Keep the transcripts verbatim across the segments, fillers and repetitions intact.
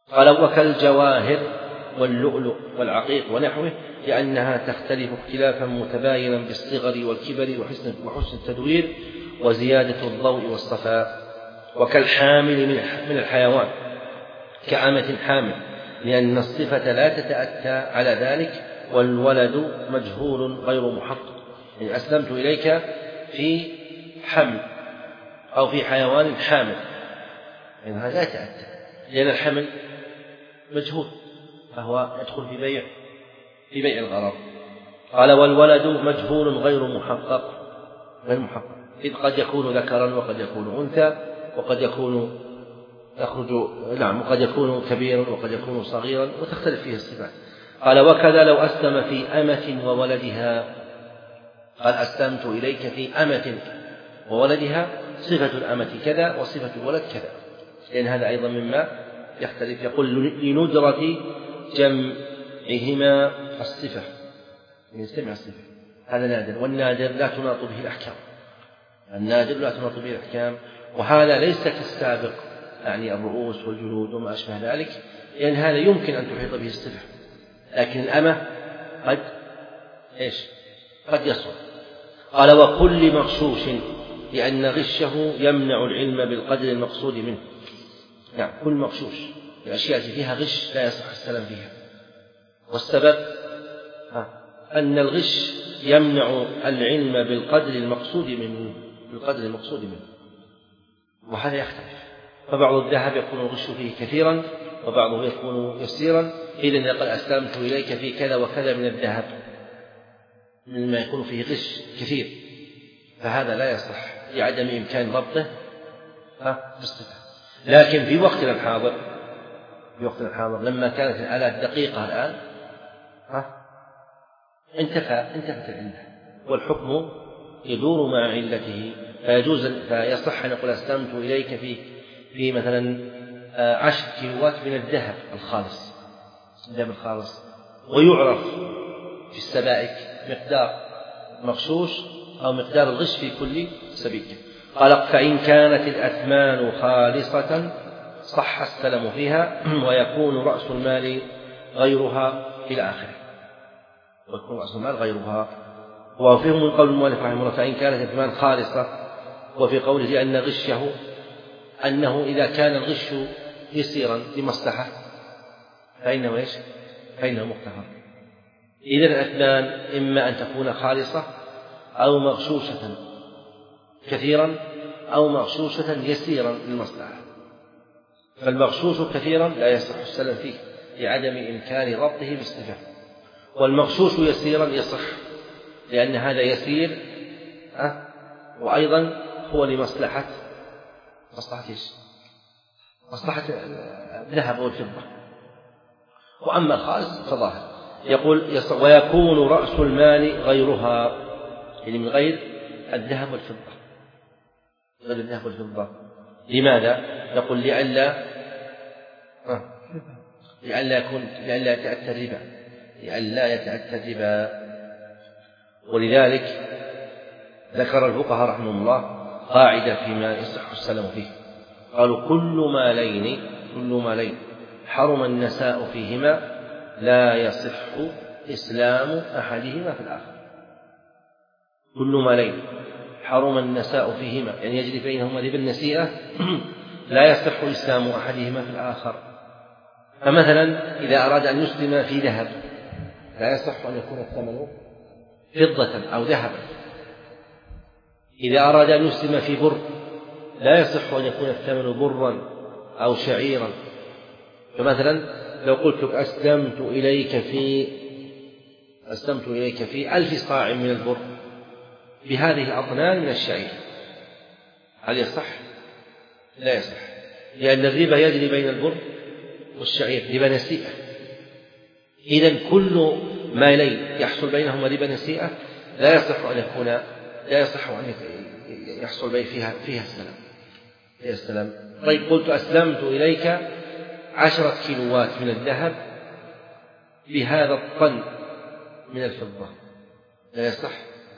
قال وكالجواهر واللؤلؤ والعقيق ونحوه لأنها تختلف اختلافا متباينا بالصغر والكبر وحسن, وحسن التدوير وزيادة الضوء والصفاء. وكالحامل من الحيوان كأمة حامل لأن الصفة لا تتأتى على ذلك. والولد مجهول غير محقق، يعني أسلمت إليك في حمل أو في حيوان حامل، يعني هذا لا يتأتى لأن الحمل مجهول فهو يدخل في بيع في بيع الغرض. قال والولد مجهول غير محقق غير محقق إذ قد يكون ذكرا وقد يكون أنثى وقد يكون يخرج نعم وقد يكون كبيرا وقد يكون صغيرا وتختلف فيه الصفات. قال وكذا لو أسلم في أمة وولدها، قال أسلمت إليك في أمة وولدها صفة الأمة كذا وصفة الولد كذا، لأن هذا أيضا مما يختلف. يقول لندرة جمعهما الصفة، يجتمع الصفة، هذا نادر، والنادر لا تناط به الأحكام، النادر لا تناط به الأحكام، وهذا ليس كالسابق يعني الرؤوس والجلود وما أشبه ذلك، لأن هذا يمكن أن تحيط به الصفة، لكن الأمة قد إيش قد يصعب. قال وكل مغشوش لأن غشه يمنع العلم بالقدر المقصود منه. نعم كل مغشوش الأشياء فيها غش لا يصح السلام فيها، والسبب أن الغش يمنع العلم بالقدر المقصود منه بالقدر المقصود منه وهذا يختلف، فبعض الذهب يكون الغش فيه كثيرا وبعضه يكون يسيرا. إذن يقول أسلمت إليك في كذا وكذا من الذهب مما يكون فيه غش كثير، فهذا لا يصح لعدم إمكان ضبطه بالصفة. لكن في وقتنا الحاضر في وقتنا الحاضر لما كانت الآلات دقيقة الآن انتفى انتفت العلة والحكم يدور مع علته، فيجوز فيصح أن نقول أسلمت إليك في في مثلا عشر كيلوات من الذهب الخالص الذهب الخالص، ويعرف في السبائك مقدار مغشوش أو مقدار الغش في كل سبيكة. قال فإن كانت الأثمان خالصة صح السلم فيها ويكون رأس المال غيرها في الآخرة ويكون رأس المال غيرها. وفيه من قول المؤلف رحمه الله فإن كانت الأثمان خالصة، وفي قوله لأن غشه أنه إذا كان الغش يسيرا لمصلحة فإنه إيش فإنه مغتفر. إذن الأثمان إما أن تكون خالصة أو مغشوشة كثيرا أو مغشوشة يسيرا للمصلحة، فالمغشوش كثيرا لا يصح السلم فيه لعدم إمكان ضبطه بالصفة، والمغشوش يسيرا يصح لأن هذا يسير أه؟ وأيضا هو لمصلحة مصلحة إيش مصلحة الذهب والفضة. وأما الخالص فظاهر يقول ويكون رأس المال غيرها، يعني من غير الذهب والفضة غير الذهب والفضة. لماذا؟ يقول لئلا آه. لئلا يكون لئلا يتأتى الربا لئلا يتأتى الربا. ولذلك ذكر الفقهاء رحمهم الله قاعدة فيما يصح السلم فيه، قالوا كل مالين كل مالين حرم النساء فيهما لا يصح إسلام أحدهما في الآخر. كل مالين حرم النساء فيهما يعني يجري بينهما ربا النسيئة لا يصح إسلام أحدهما في الآخر. فمثلا إذا أراد أن يسلم في ذهب لا يصح أن يكون الثمن فضة أو ذهبا. إذا أراد أن يسلم في بر لا يصح أن يكون الثمن برا أو شعيرا. فمثلا لو قلت لك أسلمت إليك في أسلمت إليك في ألف صاع من البر بهذه الأطنان من الشعير، هل يصح؟ لا يصح، لأن الربا يجري بين البر والشعير ربا نسيئة. إذن كل مالين يحصل بينهما ربا نسيئة لا يصح أن يكون لا يصح أن يحصل فيها فيها السلام فيها السلام. طيب قلت أسلمت إليك عشرة كيلوات من الذهب بهذا الطن من الفضة، لا يصح.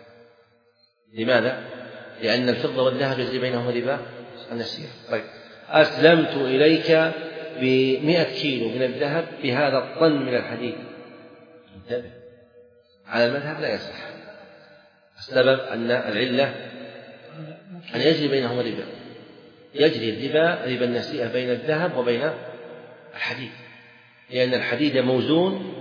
لماذا؟ لأن الفضة والذهب يجري بينهما ربا النسيئة. طيب أسلمت إليك بمئة كيلو من الذهب بهذا الطن من الحديد، انتبه، على المذهب لا يصح. السبب أن العلة أن يجري بينهما ربا، يجري الربا ربا النسيئة بين الذهب وبين الحديد، لأن الحديد موزون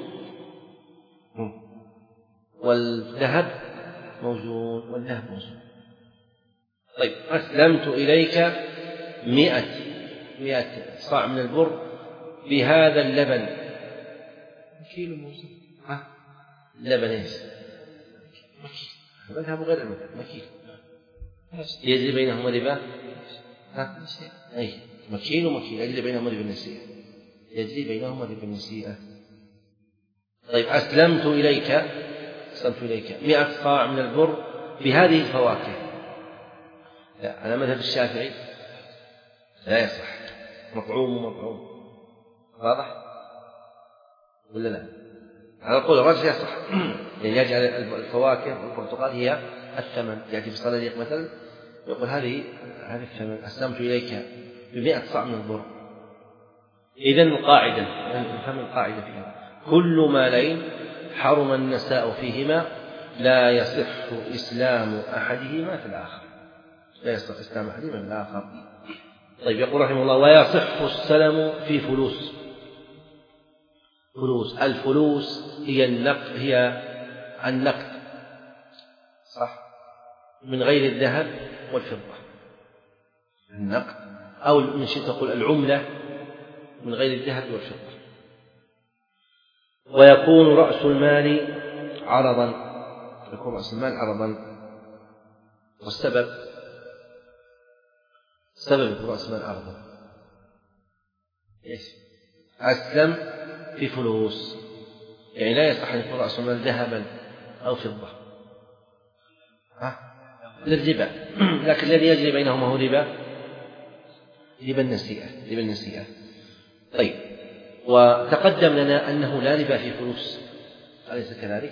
والذهب موزون والذهب موزون. طيب، أسلمت إليك مئة مئة صاع من البر بهذا اللبن، كيلو موزون، ها اللبن ايش؟ المذهب غير المذهب، مكيل، يجري بينهما ربا، ها اي مكيل ومكيل، يجري بينهما ربا النسيئة، يجري بينهما ربا النسيئة. طيب، أسلمت إليك أسلمت إليك مئة صاع من البر بهذه الفواكه، لا، على مذهب الشافعي لا يصح، مطعوم ومطعوم، واضح ولا لا؟ على قول الرجل يصح، لأن يجعل الفواكه والبرتقال هي الثمن، يأتي في الصناديق مثلا يقول هذه هذه الثمن، أسلمت إليك بمئة صاع من البر. إذن القاعدة، نفهم القاعدة فيها، كل مالين حرم النساء فيهما لا يصح إسلام أحدهما في الآخر، لا يصح إسلام أحدهما في الآخر. طيب، يقول رحمه الله: ويصح السلم في فلوس. فلوس، الفلوس هي النقد، هي النقد، صح، من غير الذهب والفضة، النقد، أو من شئت تقول العملة من غير الذهب والفضة. ويكون رأس المال عرضا، يكون رأس المال عرضا. والسبب سبب يكون رأس المال عرضا إيش؟ أسلم في فلوس، يعني لا يصح أن يكون رأس المال ذهبا أو فضة، ها للربا، لكن الذي يجري بينهما هو ربا ربا النسيئة، ربا النسيئة. طيب، وتقدم لنا أنه لا ربا في فلوس، أليس كذلك؟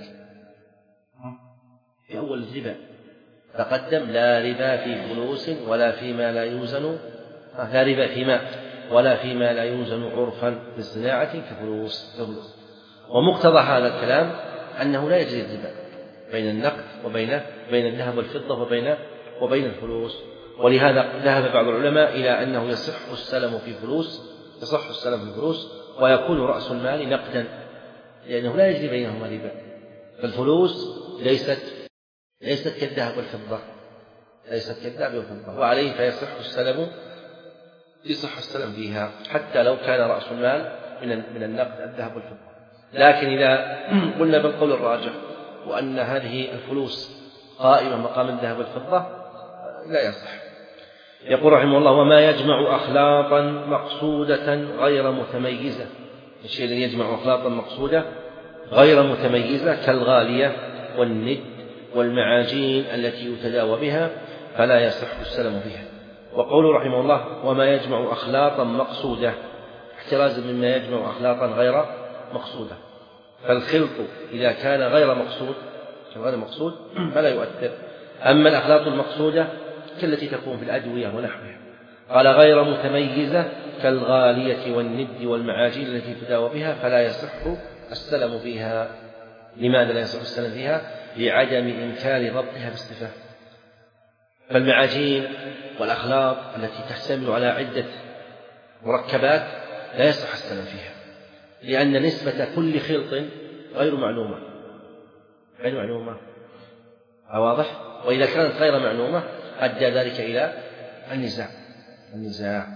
في أول الربا تقدم لا ربا في فلوس ولا فيما لا يوزن، لا ربا فيما ولا فيما لا يوزن عرفا في الصناعة كفلوس. ومقتضى هذا الكلام أنه لا يجري الربا بين النقد وبين بين الذهب والفضة وبين وبين الفلوس. ولهذا ذهب بعض العلماء إلى أنه يصح السلم في فلوس يصح السلم في فلوس ويكون رأس المال نقدا، لأنه لا يجري بينهما ربا، فالفلوس ليست ليست كالذهب والفضة ليست كالذهب والفضة وعليه فيصح السلم يصح السلم فيها حتى لو كان رأس المال من من النقد الذهب والفضة. لكن إذا قلنا بالقول الراجح وأن هذه الفلوس قائمة مقام الذهب والفضة لا يصح. يقول رحمه الله: وما يجمع أخلاطا مقصودة غير متميزة، الشيء الذي يجمع أخلاطا مقصودة غير متميزة كالغالية والند والمعاجين التي يتداوى بها فلا يصح السلم فيها. وقوله رحمه الله: وما يجمع أخلاطا مقصودة، احترازا مما يجمع أخلاطا غير مقصودة، فالخلط إذا كان غير مقصود غير مقصود فلا يؤثر. أما الأخلاط المقصودة كالتي تكون في الأدوية ونحوها، قال غير متميزة كالغالية والند والمعاجين التي تداوى بها فلا يصح السلم فيها. لماذا لا يصح السلم فيها؟ لعدم إمكان ضبطها بالصفة. فالمعاجين والأخلاط التي تحتمل على عدة مركبات لا يصح السلم فيها، لأن نسبة كل خلط غير معلومة غير معلومة واضح؟ وإذا كانت غير معلومة أدى ذلك إلى النزاع النزاع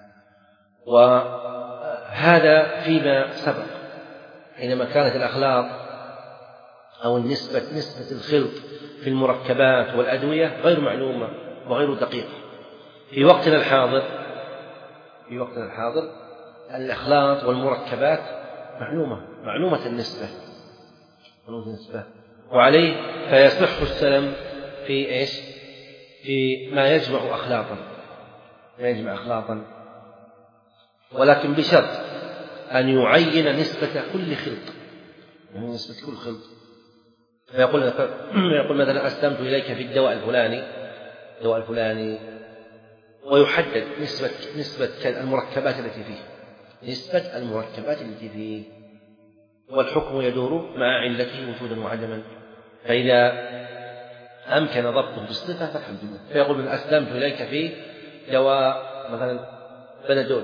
وهذا فيما سبق حينما كانت الأخلاط أو النسبة نسبة الخلط في المركبات والأدوية غير معلومة وغير دقيقة. في وقتنا الحاضر في وقتنا الحاضر الأخلاط والمركبات معلومة معلومة النسبة معلومة النسبة وعليه فيصح السلم في إيش؟ في ما يجمع أخلاطا ما يجمع أخلاطا ولكن بشرط أن يعين نسبة كل خلط، يعني نسبة كل خلط. فيقول يقول مثلا: أسلمت إليك في الدواء الفلاني الدواء الفلاني ويحدد نسبة نسبة المركبات التي فيه، نسبة المركبات التي فيه، والحكم يدور مع علته وجودا وعدما. فإذا أمكن ضبطه بالصفة فالحمد لله. فيقول من أسلمت إليك في دواء مثلا بنادول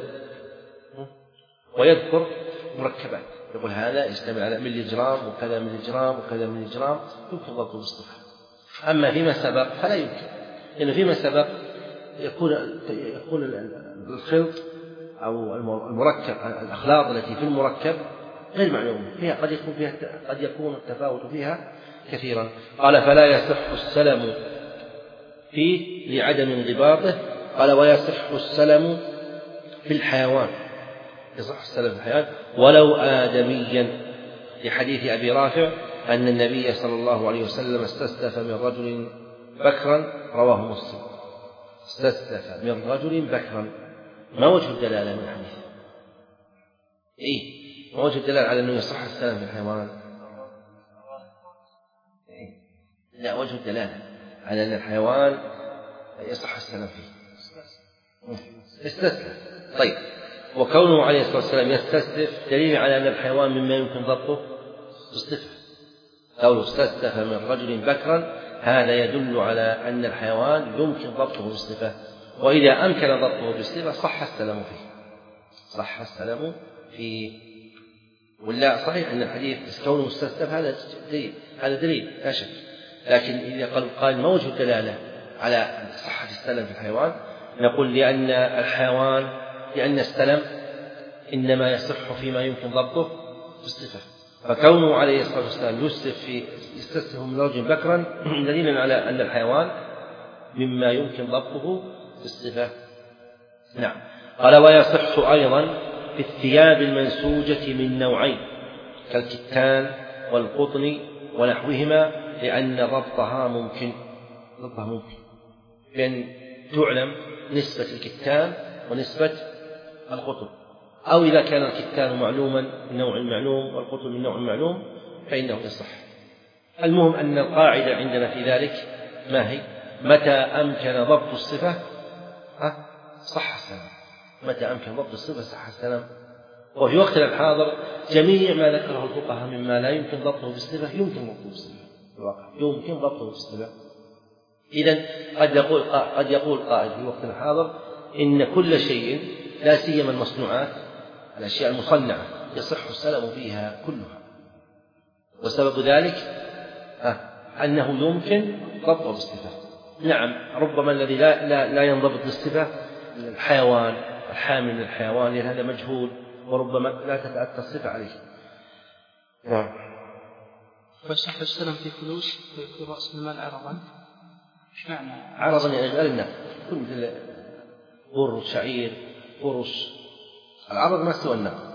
ويذكر مركبات، يقول هذا يشتمل على ملي جرام وكذا ملي جرام وكذا ملي جرام، يمكن ضبطه بالصفة. أما فيما سبق فلا يمكن، لأنه فيما سبق يكون يكون الخلط أو المركب الأخلاط التي في المركب غير معلومة فيها، قد يكون فيها قد يكون التفاوت فيها كثيرا. قال فلا يصح السلم فيه لعدم انضباطه. قال ويصح السلم في الحيوان، يصح السلم في الحيوان ولو آدميا، لحديث أبي رافع أن النبي صلى الله عليه وسلم استسلف من رجل بكرا، رواه مسلم. استسلف من رجل بكرا، ما وجه الدلالة من الحديث؟ إيه ما وجه الدلالة على أنه يصح السلم في الحيوان؟ إيه؟ لا، وجه الدلالة على أن الحيوان يصح السلم فيه استسلف. طيب، وكونه عليه الصلاة والسلام يستسلف دليل على أن الحيوان مما يمكن ضبطه بالصفة. قوله استسلف من رجل بكرا هذا يدل على أن الحيوان يمكن ضبطه بالصفة، وإذا أمكن ضبطه بالصفة صح السلم فيه، صح السلم فيه. ولا صحيح أن الحديث كونه مستسلف هذا دليل، هذا دليل لا شك، لكن إذا قال قال ما وجه الدلالة على صحة السلم في الحيوان؟ نقول لأن الحيوان لأن السلم إنما يصح فيما يمكن ضبطه بالصفة، فكونه عليه الصلاة والسلام يستسلف في يستسلف من رجل بكرا دليل على أن الحيوان مما يمكن ضبطه بالصفة. نعم. قال ويصح أيضا في الثياب المنسوجة من نوعين كالكتان والقطن ونحوهما، لأن ضبطها ممكن ضبطها ممكن بأن تعلم نسبة الكتان ونسبة القطن، أو إذا كان الكتان معلوما من نوع معلوم والقطن من نوع معلوم فإنه يصح. المهم أن القاعدة عندنا في ذلك ما هي؟ متى أمكن ضبط الصفة صح السلام، متى أمكن ضبط الصفة صح السلام. وفي وقتنا الحاضر جميع ما ذكره الفقهاء مما لا يمكن ضبطه بالصفة يمكن ضبطه بالصفة، يمكن ضبطه بالصفة. إذن قد يقول قد يقول قائل في وقتنا الحاضر إن كل شيء لا سيما المصنوعات الأشياء المصنعة يصح السلم فيها كلها، وسبب ذلك أنه يمكن ضبطه بالصفة. نعم، ربما الذي لا, لا, لا ينضبط بالصفة الحيوان الحامل من الحيوان لأن هذا مجهول وربما لا تتأتى الصفة عليه. نعم. فيصح السلم في فلوس في رأس المال عرضا؟ ايش معنى عرضا؟ يعني غير النقد، كل مثل بر شعير فرش، العرض ما سوى النقد،